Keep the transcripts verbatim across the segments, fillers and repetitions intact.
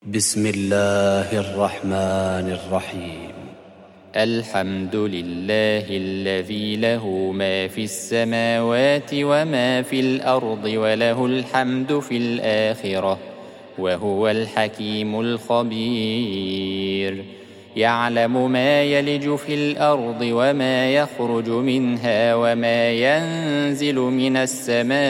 بسم الله الرحمن الرحيم. الحمد لله الذي له ما في السماوات وما في الأرض وله الحمد في الآخرة وهو الحكيم الخبير. يعلم ما يلج في الأرض وما يخرج منها وما ينزل من السماء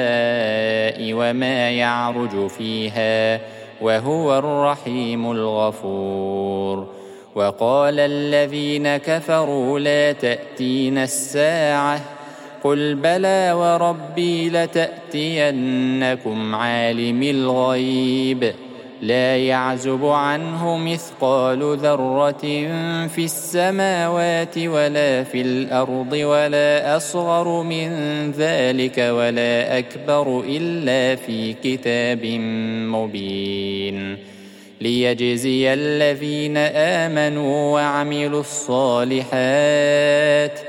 وما يعرج فيها وهو الرحيم الغفور. وقال الذين كفروا لا تأتينا الساعة قل بلى وربي لتأتينكم عالم الغيب لا يعزب عنه مثقال ذرة في السماوات ولا في الأرض ولا أصغر من ذلك ولا أكبر إلا في كتاب مبين ليجزي الذين آمنوا وعملوا الصالحات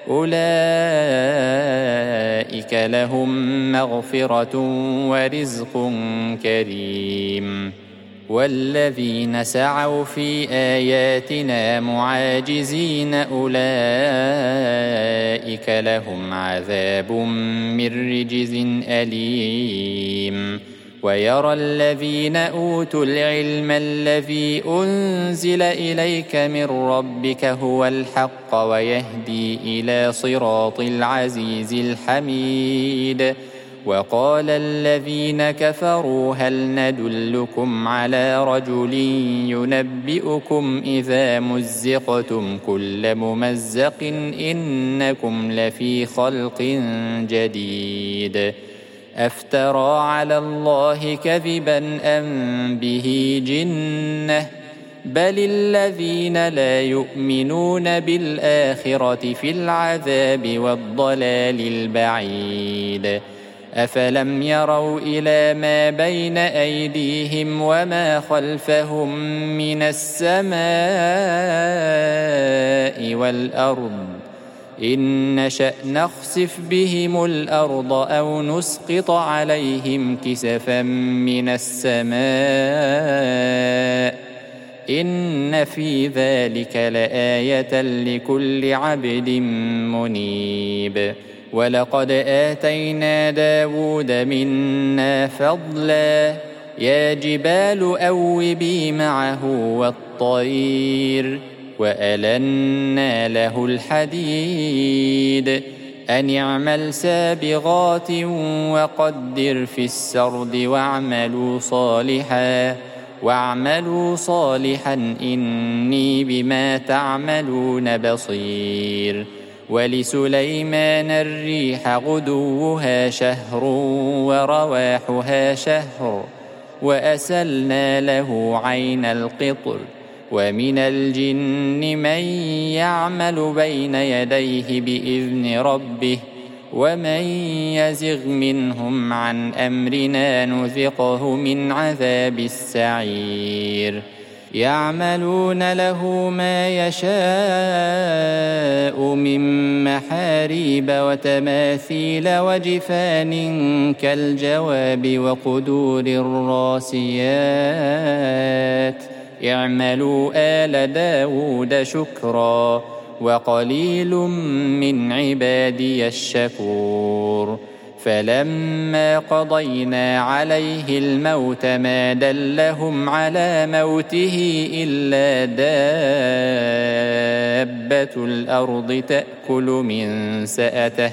أولئك لهم مغفرة ورزق كريم. والذين سعوا في آياتنا معاجزين أولئك لهم عذاب من رجز أليم. ويرى الذين أوتوا العلم الذي أنزل إليك من ربك هو الحق ويهدي إلى صراط العزيز الحميد. وقال الذين كفروا هل ندلكم على رجل ينبئكم إذا مزقتم كل ممزق إنكم لفي خلق جديد أفترى على الله كذبا أم به جنة بل الذين لا يؤمنون بالآخرة في العذاب والضلال البعيد. أفلم يروا إلى ما بين أيديهم وما خلفهم من السماء والأرض إن نشأ نخسف بهم الأرض أو نسقط عليهم كسفا من السماء إن في ذلك لآية لكل عبد منيب. ولقد آتينا داود منا فضلا يا جبال أوبي معه والطير وألنا له الحديد أن اعمل سابغات وقدر في السرد واعملوا صالحا واعملوا صالحا إني بما تعملون بصير. ولسليمان الريح غدوها شهر ورواحها شهر وأسلنا له عين القطر. ومن الجن من يعمل بين يديه بإذن ربه ومن يزغ منهم عن أمرنا نذقه من عذاب السعير. يعملون له ما يشاء من محاريب وتماثيل وجفان كالجواب وقدور الراسيات اعملوا آل داود شكرا وقليل من عبادي الشكور. فلما قضينا عليه الموت ما دلهم على موته إلا دابة الأرض تأكل من سأته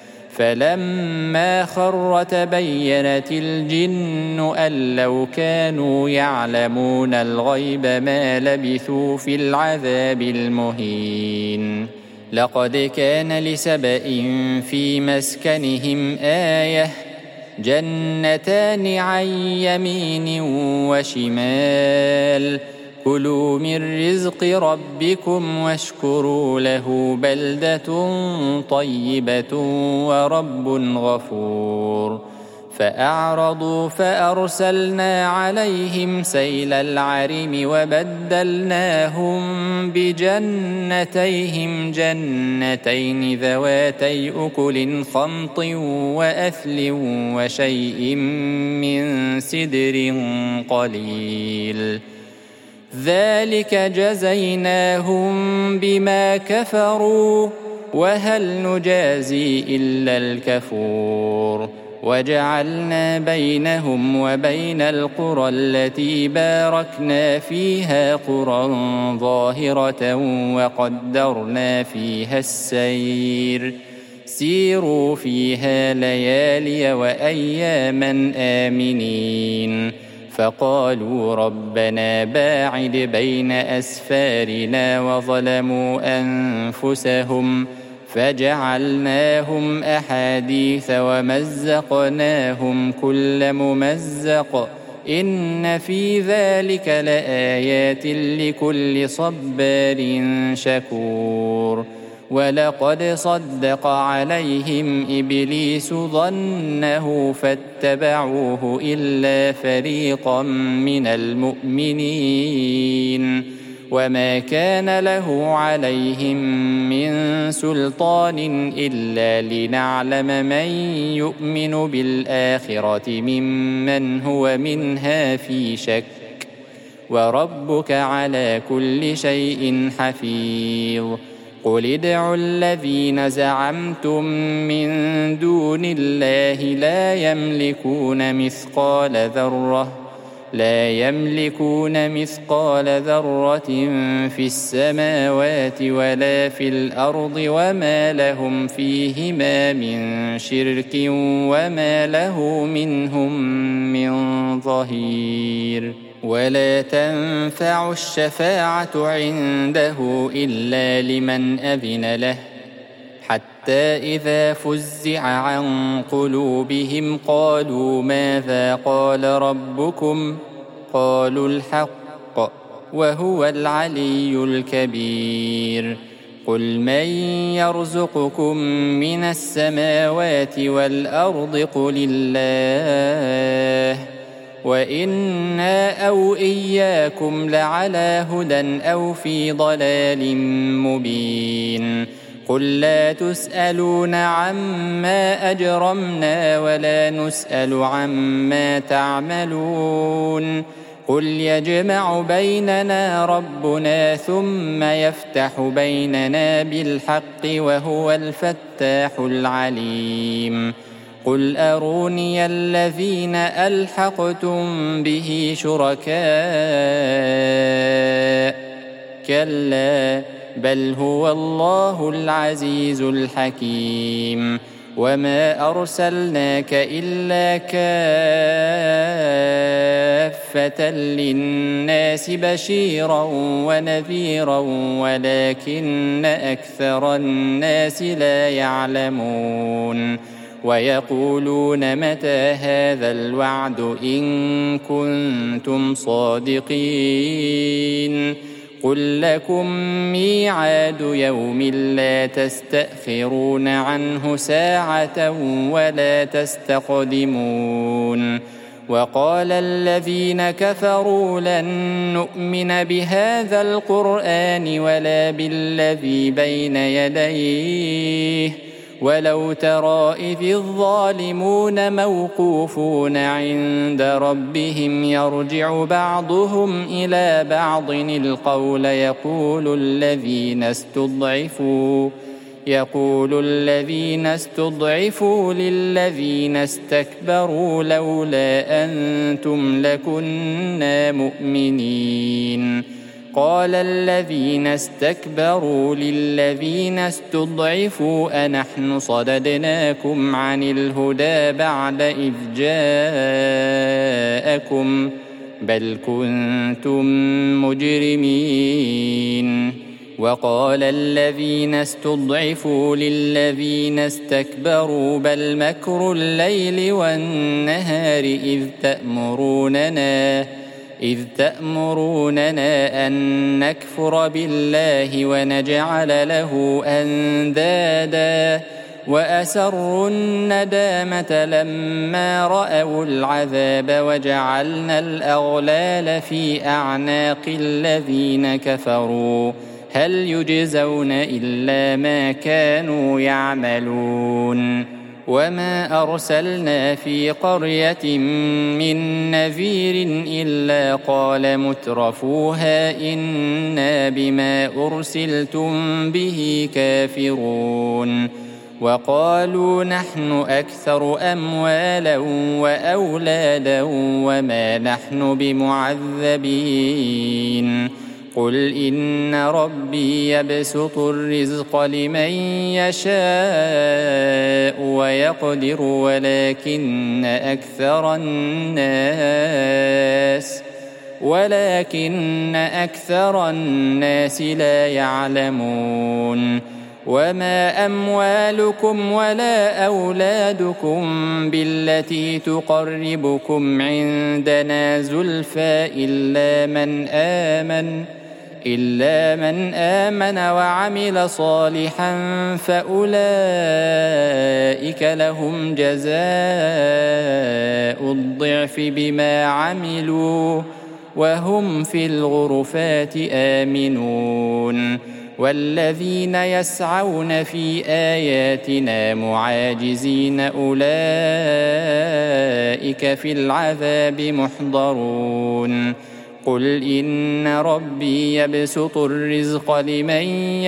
فلما خر تبينت الجن أن لو كانوا يعلمون الغيب ما لبثوا في العذاب المهين. لقد كان لسبإ في مسكنهم آية جنتان عن يمين وشمال كلوا من رزق ربكم واشكروا له بلدة طيبة ورب غفور. فأعرضوا فأرسلنا عليهم سيل العرم وبدلناهم بجنتيهم جنتين ذواتي أكل خمط وأثل وشيء من سدر قليل ذلك جزيناهم بما كفروا وهل نجازي إلا الكفور وجعلنا بينهم وبين القرى التي باركنا فيها قرى ظاهرة وقدرنا فيها السير سيروا فيها ليالي وأياما آمنين فقالوا ربنا باعد بين أسفارنا وظلموا أنفسهم فجعلناهم أحاديث ومزقناهم كل ممزق إن في ذلك لآيات لكل صبار شكور ولقد صدق عليهم إبليس ظنه فاتبعوه إلا فريقا من المؤمنين وما كان له عليهم من سلطان إلا لنعلم من يؤمن بالآخرة ممن هو منها في شك وربك على كل شيء حفيظ قل ادعوا الذين زعمتم من دون الله لا يملكون مثقال ذرة لا يملكون مثقال ذرة في السماوات ولا في الأرض وما لهم فيهما من شرك وما له منهم من ظهير ولا تنفع الشفاعة عنده إلا لمن أذن له حتى إذا فزع عن قلوبهم قالوا ماذا قال ربكم قالوا الحق وهو العلي الكبير قل من يرزقكم من السماوات والأرض قل الله وإنا أو إياكم لعلى هدى أو في ضلال مبين قل لا تسألون عما أجرمنا ولا نسأل عما تعملون قل يجمع بيننا ربنا ثم يفتح بيننا بالحق وهو الفتاح العليم قل أروني الذين ألحقتم به شركاء كلا بل هو الله العزيز الحكيم وما أرسلناك إلا كافة للناس بشيرا ونذيرا ولكن أكثر الناس لا يعلمون ويقولون متى هذا الوعد إن كنتم صادقين قل لكم ميعاد يوم لا تستأخرون عنه ساعة ولا تستقدمون وقال الذين كفروا لن نؤمن بهذا القرآن ولا بالذي بين يديه ولو ترى إذ الظالمون موقوفون عند ربهم يرجع بعضهم إلى بعض القول يقول الذين استضعفوا يقول الذين استضعفوا للذين استكبروا لولا أنتم لكنا مؤمنين قال الذين استكبروا للذين استضعفوا أنحن صددناكم عن الهدى بعد إذ جاءكم بل كنتم مجرمين وقال الذين استضعفوا للذين استكبروا بل مكر الليل والنهار إذ تأمروننا إذ تأمروننا أن نكفر بالله ونجعل له أندادا وأسروا الندامة لما رأوا العذاب وجعلنا الأغلال في أعناق الذين كفروا هل يجزون إلا ما كانوا يعملون وما أرسلنا في قرية من نذير إلا قال مترفوها إنا بما أرسلتم به كافرون وقالوا نحن أكثر أموالا وأولادا وما نحن بمعذبين قل إن ربي يبسط الرزق لمن يشاء ويقدر ولكن أكثر الناس ولكن أكثر الناس لا يعلمون وما أموالكم ولا أولادكم بالتي تقربكم عندنا زلفى إلا من آمن إلا من آمن وعمل صالحا فأولئك لهم جزاء الضعف بما عملوا وهم في الغرفات آمنون والذين يسعون في آياتنا معاجزين أولئك في العذاب محضرون قل إن ربي يبسط الرزق لمن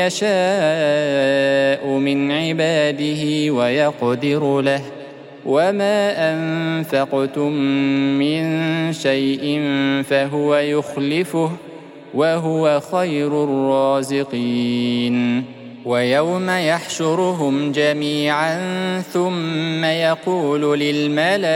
يشاء من عباده ويقدر له وما أنفقتم من شيء فهو يخلفه وهو خير الرازقين ويوم يحشرهم جميعا ثم يقول للملائكة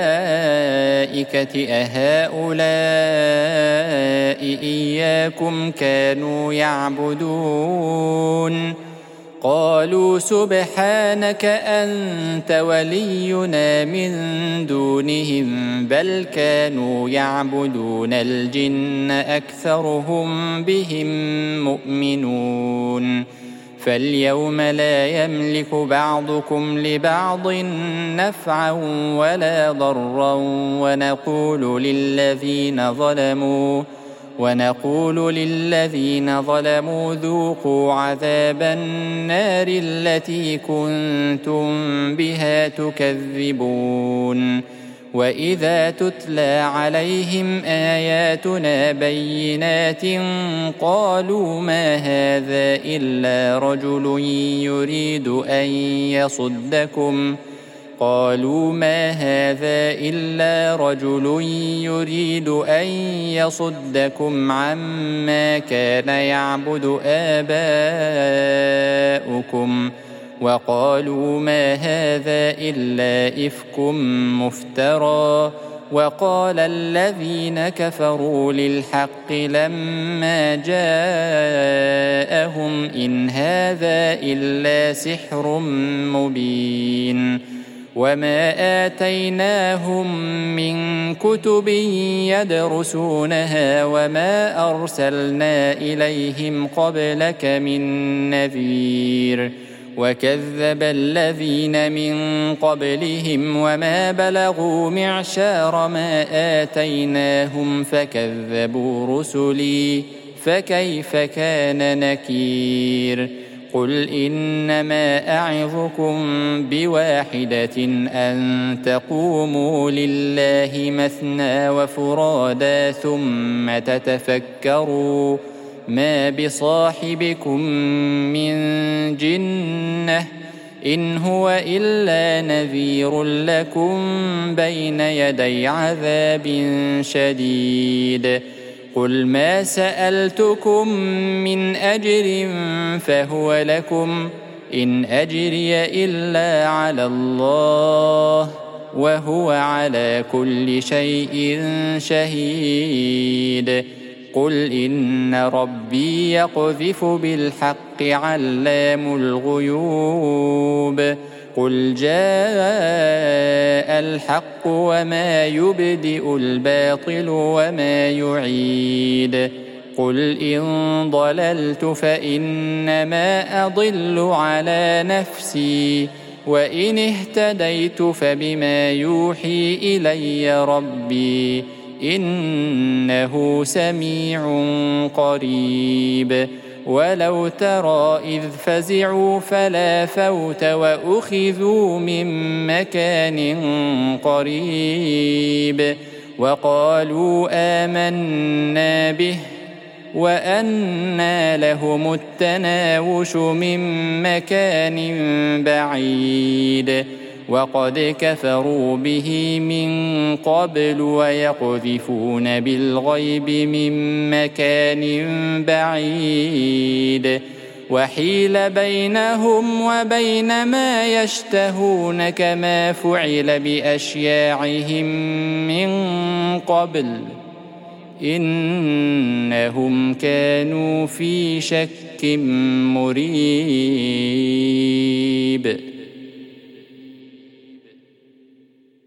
أهؤلاء إياكم كانوا يعبدون قالوا سبحانك أنت ولينا من دونهم بل كانوا يعبدون الجن أكثرهم بهم مؤمنون فاليوم لا يملك بعضكم لبعض نفعا ولا ضرا ونقول للذين ظلموا ونقول للذين ظلموا ذوقوا عذاب النار التي كنتم بها تكذبون وإذا تتلى عليهم آياتنا بينات قالوا ما هذا إلا رجل يريد أن يصدكم قالوا ما هذا إلا رجل يريد أن يصدكم عما كان يعبد آباؤكم وقالوا ما هذا إلا إفك مفترى وقال الذين كفروا للحق لما جاءهم إن هذا إلا سحر مبين وما آتيناهم من كتب يدرسونها وما أرسلنا إليهم قبلك من نذير وكذب الذين من قبلهم وما بلغوا معشار ما آتيناهم فكذبوا رسلي فكيف كان نكير قل إنما أعظكم بواحدة أن تقوموا لله مثنى وفرادا ثم تتفكروا ما بصاحبكم من جنة إن هو إلا نذير لكم بين يدي عذاب شديد قل ما سألتكم من أجر فهو لكم إن أجري إلا على الله وهو على كل شيء شهيد قل إن ربي يقذف بالحق علام الغيوب قل جاء الحق وما يبدئ الباطل وما يعيد قل إن ضللت فإنما أضل على نفسي وإن اهتديت فبما يوحي إلي ربي إنه سميع قريب ولو ترى إذ فزعوا فلا فوت وأخذوا من مكان قريب وقالوا آمنا به وأنى لهم التناوش من مكان بعيد وقد كفروا به من قبل ويقذفون بالغيب من مكان بعيد وحيل بينهم وبين ما يشتهون كما فعل بأشياعهم من قبل إنهم كانوا في شك مريب.